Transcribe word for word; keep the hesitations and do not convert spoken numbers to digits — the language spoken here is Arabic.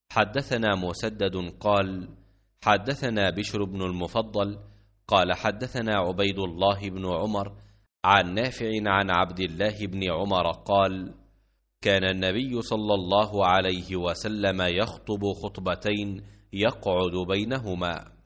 حدثنا مسدد قال حدثنا بشر بن المفضل قال حدثنا عبيد الله بن عمر عن نافع عن عبد الله بن عمر قال كان النبي صلى الله عليه وسلم يخطب خطبتين يقعد بينهما.